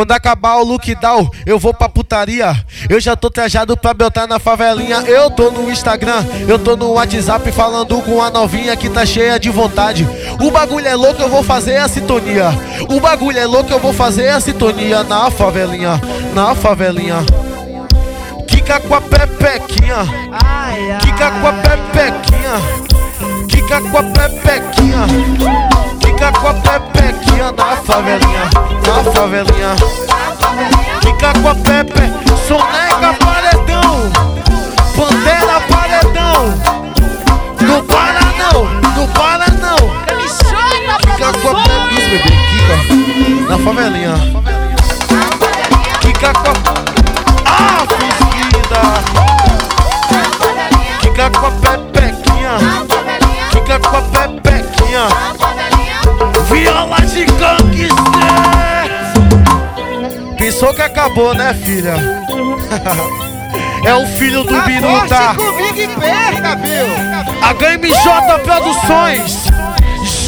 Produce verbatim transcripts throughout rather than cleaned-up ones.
Quando acabar o lockdown, eu vou pra putaria. Eu já tô trajado pra brotar na favelinha. Eu tô no Instagram, eu tô no WhatsApp falando com a novinha que tá cheia de vontade. O bagulho é louco, eu vou fazer a sintonia. O bagulho é louco, eu vou fazer a sintonia na favelinha, na favelinha. Quica com a pepequinha, quica com a pepequinha, quica com a pepequinha, quica com a pepequinha na favelinha, na favelinha. Quica com a pepe, soneca paredão, Pantera paredão. Não para não, não para não. Quica com a pepe, isso bebê, quica na favelinha. Quica com a... Ah, Quica com a pepequinha, quica com a pepequinha. Viola de gangster. Pensou que acabou, né, filha? É o filho do Biruta. Comigo e perca, viu? H M J Produções. G.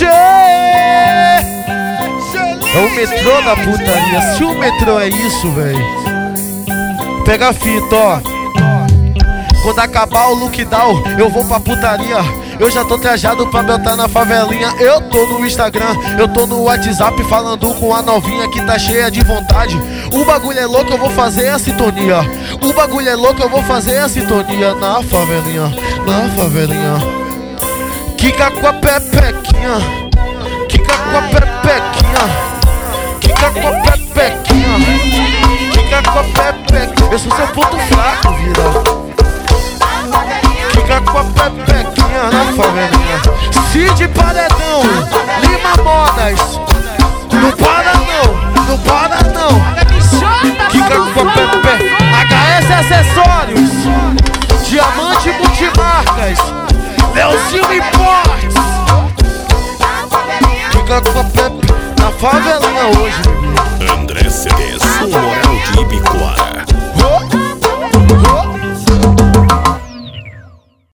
É o metrô da putaria. Se o metrô é isso, velho. Pega a fita, ó. Quando acabar o lockdown, eu vou pra putaria. Eu já tô trajado pra brotar na favelinha. Eu tô no Instagram, eu tô no WhatsApp falando com a novinha que tá cheia de vontade. O bagulho é louco, eu vou fazer a sintonia. O bagulho é louco, eu vou fazer a sintonia na favelinha, na favelinha. Quica com a pepequinha, quica com a pepequinha, quica com a pepequinha, quica com a pepequinha. Eu sou seu ponto fraco, vida. Quica com a pepequinha na favelinha. Cid Paredão, Lima Modas. Não para não, não para não. Quica com a pepe, H S Acessórios, Diamante Multimarcas, Leozinho Imports. Quica com a pepe na favelinha hoje.